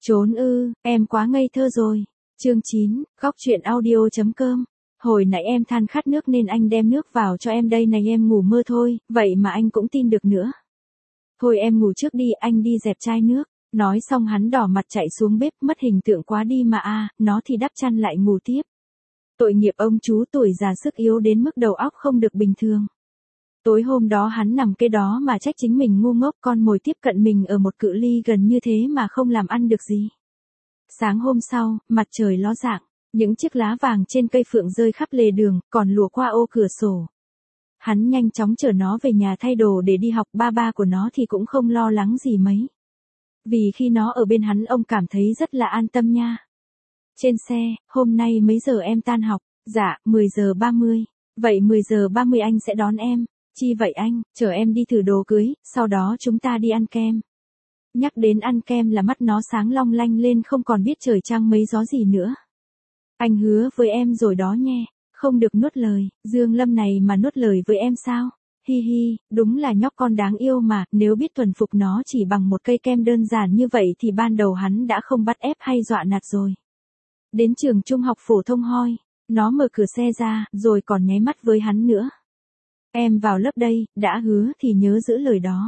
Trốn ư, em quá ngây thơ rồi. Chương 9, góc truyện audio.com. Hồi nãy em than khát nước nên anh đem nước vào cho em đây này, em ngủ mơ thôi, vậy mà anh cũng tin được nữa. Thôi em ngủ trước đi, anh đi dẹp chai nước. Nói xong hắn đỏ mặt chạy xuống bếp, mất hình tượng quá đi mà nó thì đắp chăn lại ngủ tiếp. Tội nghiệp ông chú tuổi già sức yếu đến mức đầu óc không được bình thường. Tối hôm đó hắn nằm cái đó mà trách chính mình ngu ngốc, con mồi tiếp cận mình ở một cự ly gần như thế mà không làm ăn được gì. Sáng hôm sau, mặt trời ló dạng, những chiếc lá vàng trên cây phượng rơi khắp lề đường, còn lùa qua ô cửa sổ. Hắn nhanh chóng chở nó về nhà thay đồ để đi học, ba của nó thì cũng không lo lắng gì mấy. Vì khi nó ở bên hắn ông cảm thấy rất là an tâm nha. Trên xe, hôm nay mấy giờ em tan học? Dạ, 10 giờ 30. Vậy 10 giờ 30 anh sẽ đón em. Chi vậy anh, chở em đi thử đồ cưới, sau đó chúng ta đi ăn kem. Nhắc đến ăn kem là mắt nó sáng long lanh lên, không còn biết trời trăng mấy gió gì nữa. Anh hứa với em rồi đó nhé, không được nuốt lời, Dương Lâm này mà nuốt lời với em sao? Hi hi, đúng là nhóc con đáng yêu mà, nếu biết thuần phục nó chỉ bằng một cây kem đơn giản như vậy thì ban đầu hắn đã không bắt ép hay dọa nạt rồi. Đến trường trung học phổ thông Hoi, nó mở cửa xe ra, rồi còn nháy mắt với hắn nữa. Em vào lớp đây, đã hứa thì nhớ giữ lời đó.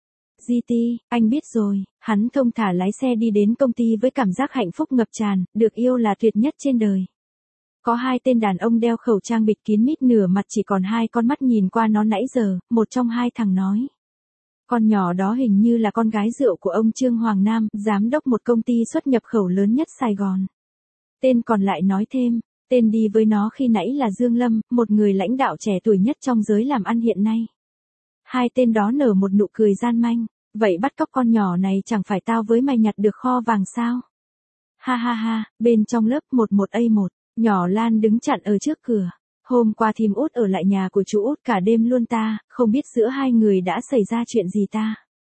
GT, anh biết rồi, hắn thông thả lái xe đi đến công ty với cảm giác hạnh phúc ngập tràn, được yêu là tuyệt nhất trên đời. Có hai tên đàn ông đeo khẩu trang bịt kín mít nửa mặt, chỉ còn hai con mắt nhìn qua nó nãy giờ, một trong hai thằng nói. Con nhỏ đó hình như là con gái rượu của ông Trương Hoàng Nam, giám đốc một công ty xuất nhập khẩu lớn nhất Sài Gòn. Tên còn lại nói thêm, tên đi với nó khi nãy là Dương Lâm, một người lãnh đạo trẻ tuổi nhất trong giới làm ăn hiện nay. Hai tên đó nở một nụ cười gian manh, vậy bắt cóc con nhỏ này chẳng phải tao với mày nhặt được kho vàng sao? Ha ha ha, bên trong lớp 11A1, nhỏ Lan đứng chặn ở trước cửa. Hôm qua thím Út ở lại nhà của chú Út cả đêm luôn ta, không biết giữa hai người đã xảy ra chuyện gì ta.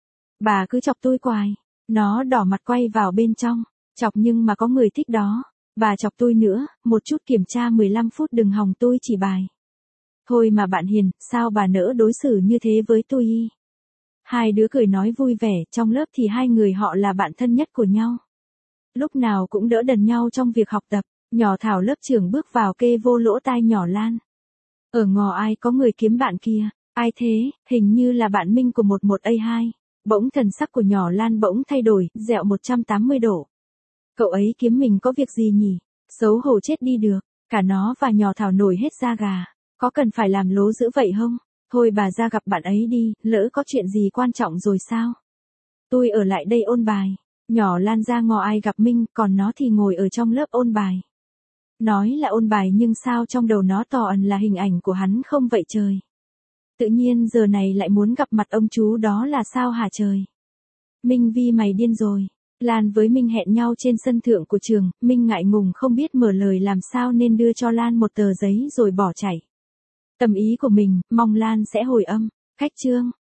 Bà cứ chọc tôi hoài. Nó đỏ mặt quay vào bên trong, chọc nhưng mà có người thích đó. Bà chọc tôi nữa, một chút kiểm tra 15 phút đừng hòng tôi chỉ bài. Thôi mà bạn hiền, sao bà nỡ đối xử như thế với tôi y? Hai đứa cười nói vui vẻ, trong lớp thì hai người họ là bạn thân nhất của nhau. Lúc nào cũng đỡ đần nhau trong việc học tập, nhỏ Thảo lớp trưởng bước vào kê vô lỗ tai nhỏ Lan. Ở ngò ai có người kiếm bạn kia, ai thế, hình như là bạn Minh của 11A2. Bỗng thần sắc của nhỏ Lan bỗng thay đổi, dẹo 180 độ. Cậu ấy kiếm mình có việc gì nhỉ? Xấu hổ chết đi được, cả nó và nhỏ Thảo nổi hết da gà. Có cần phải làm lố dữ vậy không? Thôi bà ra gặp bạn ấy đi, lỡ có chuyện gì quan trọng rồi sao? Tôi ở lại đây ôn bài. Nhỏ Lan ra ngò ai gặp Minh, còn nó thì ngồi ở trong lớp ôn bài. Nói là ôn bài nhưng sao trong đầu nó tỏ ẩn là hình ảnh của hắn không vậy trời? Tự nhiên giờ này lại muốn gặp mặt ông chú đó là sao hả trời? Minh Vi mày điên rồi. Lan với Minh hẹn nhau trên sân thượng của trường, Minh ngại ngùng không biết mở lời làm sao nên đưa cho Lan một tờ giấy rồi bỏ chạy. Tầm ý của mình, mong Lan sẽ hồi âm. Khách trương,